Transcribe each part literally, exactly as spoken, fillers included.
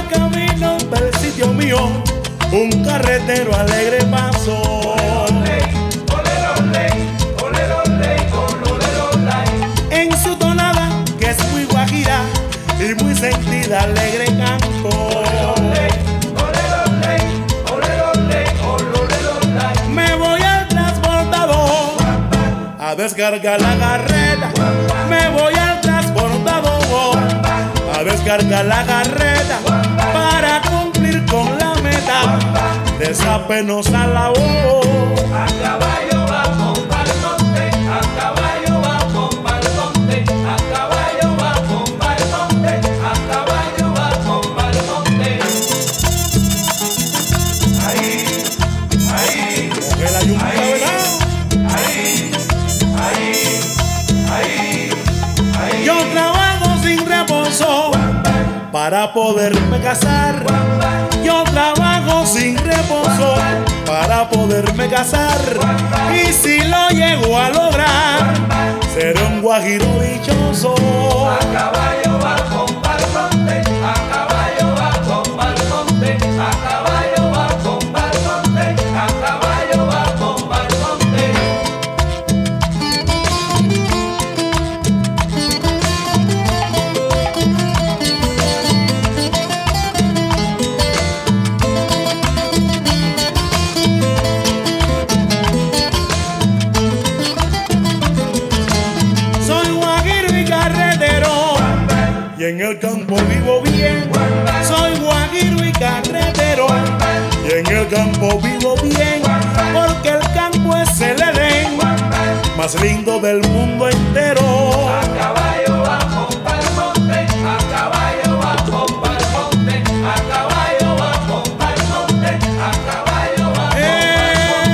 el camino del sitio mío, un carretero alegre pasó. En su tonada, que es muy guajira y muy sentida, alegre canto. Me voy al transbordador a descargar la carreta. Me voy al transbordador a descargar la carreta para cumplir con la meta de esa penosa labor. A caballo vamos pa'l monte, a caballo vamos pa'l monte, a caballo vamos pa'l monte, a caballo vamos pa'l monte. Ahí, ahí, Coge la yunta, ¿verdad? ahí, ahí, ahí, ahí. Yo trabajo sin reposo para poderme casar. Yo trabajo sin reposo para poderme casar. Y si lo llego a lograr, seré un guajiro dichoso. A caballo vamos pa'l monte, a caballo vamos pa'l monte, a caballo vamos pa'l monte, a caballo vamos pa'l monte. Soy guajiro y carretero y en el campo vivo bien. Soy guajiro y carretero y en el campo vivo bien, porque el campo es el Edén más lindo del mundo entero. A caballo vamos pa'l monte, a caballo vamos pa'l monte, a caballo vamos pa'l monte, a caballo vamos pa'l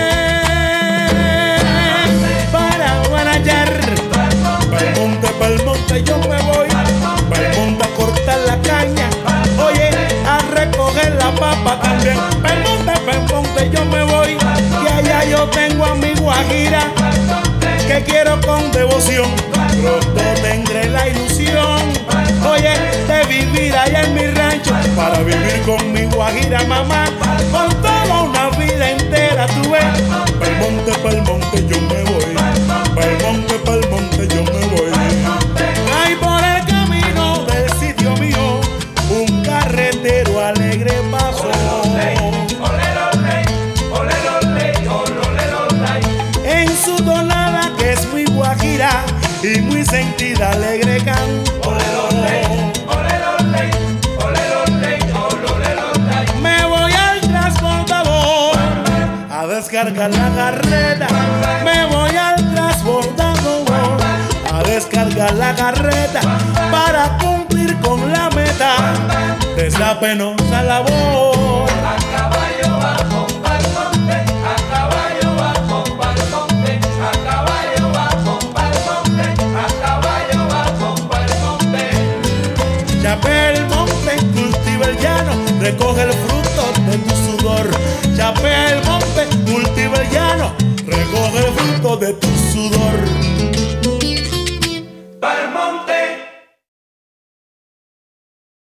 Eh, para Guanayar, monte, pa'l monte, pa'l monte yo me voy, pa'l monte a cortar la caña, oye, a recoger la papa también. Pa'l monte, pa'l monte yo me voy, y allá yo tengo a mi guajira que quiero con devoción. Pronto tendré la ilusión, oye, de vivir allá en mi rancho, para vivir con mi guajira mamá, por toda una vida entera tuve. Pa'l monte, pa'l monte yo me voy, pa'l monte, pa'l monte yo me voy. Ay, por el camino del sitio mío, un carretero alegre pasó. En su tonada, que es muy guajira y muy sentida, alegre canto. Me voy al transportador a descargar la carreta. Me voy al transbordador a descargar la carreta para cumplir con la meta de esa penosa labor. A caballo vamos pa'l monte, a caballo vamos pa'l monte, a caballo vamos pa'l monte, a caballo vamos pa'l monte. Chapea el monte, cultiva el llano, recoge el fruto de tu sudor. Chapea el monte, cultiva el llano, recoge el fruto de tu sudor.